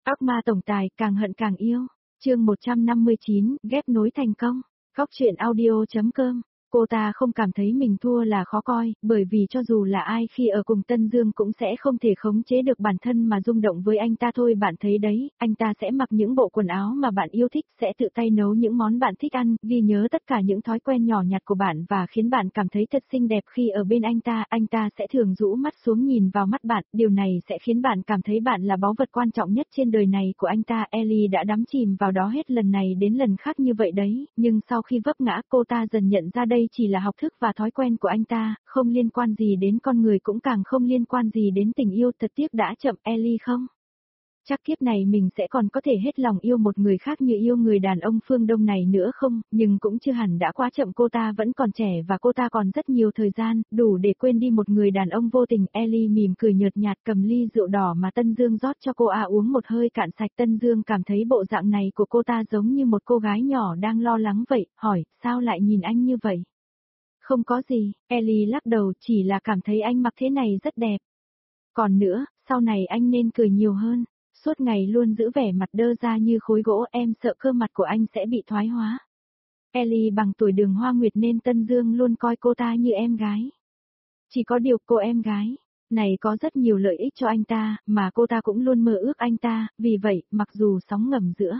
Ác ma tổng tài càng hận càng yêu. Chương 159, ghép nối thành công. Góc truyện audio.com. Cô ta không cảm thấy mình thua là khó coi, bởi vì cho dù là ai khi ở cùng Tân Dương cũng sẽ không thể khống chế được bản thân mà rung động với anh ta thôi. Bạn thấy đấy, anh ta sẽ mặc những bộ quần áo mà bạn yêu thích, sẽ tự tay nấu những món bạn thích ăn, ghi nhớ tất cả những thói quen nhỏ nhặt của bạn và khiến bạn cảm thấy thật xinh đẹp khi ở bên anh ta sẽ thường rũ mắt xuống nhìn vào mắt bạn, điều này sẽ khiến bạn cảm thấy bạn là báu vật quan trọng nhất trên đời này của anh ta. Ellie đã đắm chìm vào đó hết lần này đến lần khác như vậy đấy, nhưng sau khi vấp ngã cô ta dần nhận ra đây chỉ là học thức và thói quen của anh ta, không liên quan gì đến con người cũng càng không liên quan gì đến tình yêu. Thật tiếc đã chậm Ellie không? Chắc kiếp này mình sẽ còn có thể hết lòng yêu một người khác như yêu người đàn ông phương Đông này nữa không, nhưng cũng chưa hẳn đã quá chậm. Cô ta vẫn còn trẻ và cô ta còn rất nhiều thời gian, đủ để quên đi một người đàn ông vô tình. Ellie mỉm cười nhợt nhạt cầm ly rượu đỏ mà Tân Dương rót cho cô uống một hơi cạn sạch. Tân Dương cảm thấy bộ dạng này của cô ta giống như một cô gái nhỏ đang lo lắng vậy, hỏi, sao lại nhìn anh như vậy? Không có gì, Ellie lắc đầu, chỉ là cảm thấy anh mặc thế này rất đẹp. Còn nữa, sau này anh nên cười nhiều hơn. Suốt ngày luôn giữ vẻ mặt đơ ra như khối gỗ, em sợ cơ mặt của anh sẽ bị thoái hóa. Ellie bằng tuổi Đường Hoa Nguyệt nên Tân Dương luôn coi cô ta như em gái. Chỉ có điều cô em gái này có rất nhiều lợi ích cho anh ta, mà cô ta cũng luôn mơ ước anh ta, vì vậy, mặc dù sóng ngầm giữa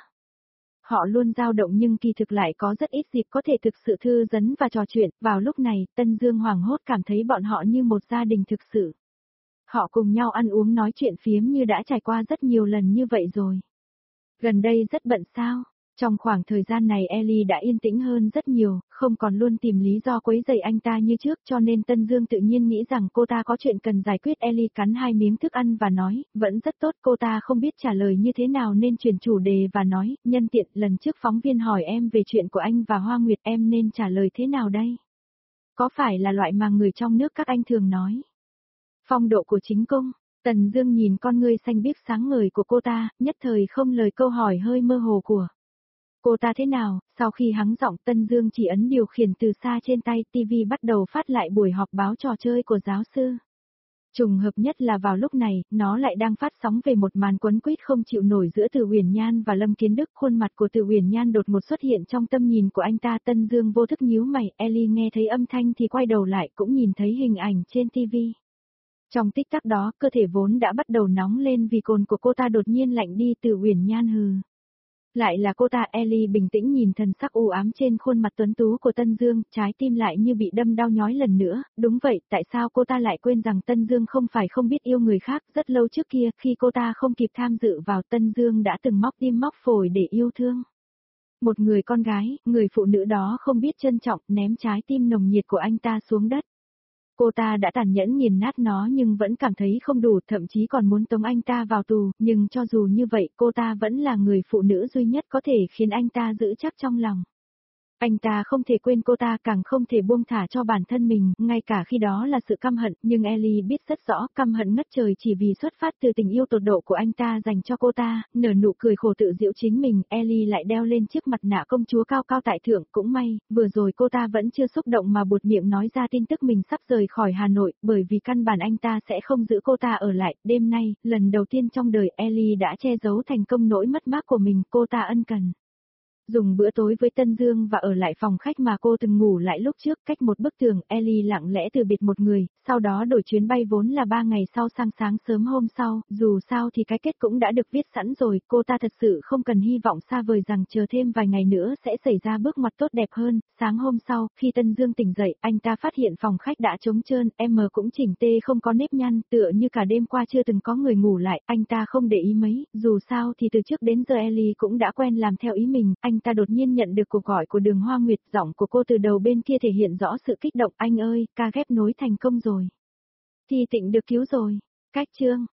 họ luôn dao động nhưng kỳ thực lại có rất ít dịp có thể thực sự thư giãn và trò chuyện. Vào lúc này, Tân Dương hoảng hốt cảm thấy bọn họ như một gia đình thực sự. Họ cùng nhau ăn uống nói chuyện phiếm như đã trải qua rất nhiều lần như vậy rồi. Gần đây rất bận sao? Trong khoảng thời gian này Ellie đã yên tĩnh hơn rất nhiều, không còn luôn tìm lý do quấy rầy anh ta như trước, cho nên Tân Dương tự nhiên nghĩ rằng cô ta có chuyện cần giải quyết. Ellie cắn 2 miếng thức ăn và nói, vẫn rất tốt. Cô ta không biết trả lời như thế nào nên chuyển chủ đề và nói, nhân tiện, lần trước phóng viên hỏi em về chuyện của anh và Hoa Nguyệt, em nên trả lời thế nào đây? Có phải là loại mà người trong nước các anh thường nói? Phong độ của chính cung. Tần Dương nhìn con ngươi xanh biếc sáng ngời của cô ta, nhất thời không lời câu hỏi hơi mơ hồ của cô ta thế nào. Sau khi hắng giọng, Tân Dương chỉ ấn điều khiển từ xa trên tay, TV bắt đầu phát lại buổi họp báo trò chơi của giáo sư. Trùng hợp nhất là vào lúc này, nó lại đang phát sóng về một màn quấn quýt không chịu nổi giữa Từ Uyển Nhan và Lâm Kiến Đức. Khuôn mặt của Từ Uyển Nhan đột ngột xuất hiện trong tầm nhìn của anh ta. Tân Dương vô thức nhíu mày, Ellie nghe thấy âm thanh thì quay đầu lại, cũng nhìn thấy hình ảnh trên TV. Trong tích tắc đó, cơ thể vốn đã bắt đầu nóng lên vì cồn của cô ta đột nhiên lạnh đi. Từ Uyển Nhan hừ. Lại là cô ta. Ellie bình tĩnh nhìn thần sắc u ám trên khuôn mặt tuấn tú của Tân Dương, trái tim lại như bị đâm đau nhói lần nữa. Đúng vậy, tại sao cô ta lại quên rằng Tân Dương không phải không biết yêu người khác. Rất lâu trước kia, khi cô ta không kịp tham dự vào, Tân Dương đã từng móc tim móc phổi để yêu thương một người con gái. Người phụ nữ đó không biết trân trọng, ném trái tim nồng nhiệt của anh ta xuống đất. Cô ta đã tàn nhẫn nghiền nát nó nhưng vẫn cảm thấy không đủ, thậm chí còn muốn tống anh ta vào tù, nhưng cho dù như vậy, cô ta vẫn là người phụ nữ duy nhất có thể khiến anh ta giữ chắc trong lòng. Anh ta không thể quên cô ta, càng không thể buông thả cho bản thân mình, ngay cả khi đó là sự căm hận, nhưng Ellie biết rất rõ, căm hận ngất trời chỉ vì xuất phát từ tình yêu tột độ của anh ta dành cho cô ta. Nở nụ cười khổ tự giễu chính mình, Ellie lại đeo lên chiếc mặt nạ công chúa cao cao tại thượng. Cũng may, vừa rồi cô ta vẫn chưa xúc động mà buột miệng nói ra tin tức mình sắp rời khỏi Hà Nội, bởi vì căn bản anh ta sẽ không giữ cô ta ở lại. Đêm nay, lần đầu tiên trong đời Ellie đã che giấu thành công nỗi mất mát của mình. Cô ta ân cần dùng bữa tối với Tân Dương và ở lại phòng khách mà cô từng ngủ lại lúc trước. Cách một bức tường, Ellie lặng lẽ từ biệt một người, sau đó đổi chuyến bay vốn là 3 ngày sau sang sáng sớm hôm sau. Dù sao thì cái kết cũng đã được viết sẵn rồi, cô ta thật sự không cần hy vọng xa vời rằng chờ thêm vài ngày nữa sẽ xảy ra bước ngoặt tốt đẹp hơn. Sáng hôm sau, khi Tân Dương tỉnh dậy, anh ta phát hiện phòng khách đã trống trơn, cũng chỉnh tê không có nếp nhăn, tựa như cả đêm qua chưa từng có người ngủ lại. Anh ta không để ý mấy, dù sao thì từ trước đến giờ Ellie cũng đã quen làm theo ý mình. Anh ta đột nhiên nhận được cuộc gọi của Đường Hoa Nguyệt, giọng của cô từ đầu bên kia thể hiện rõ sự kích động. Anh ơi, ca ghép nối thành công rồi. Thi Tịnh được cứu rồi. Cách chương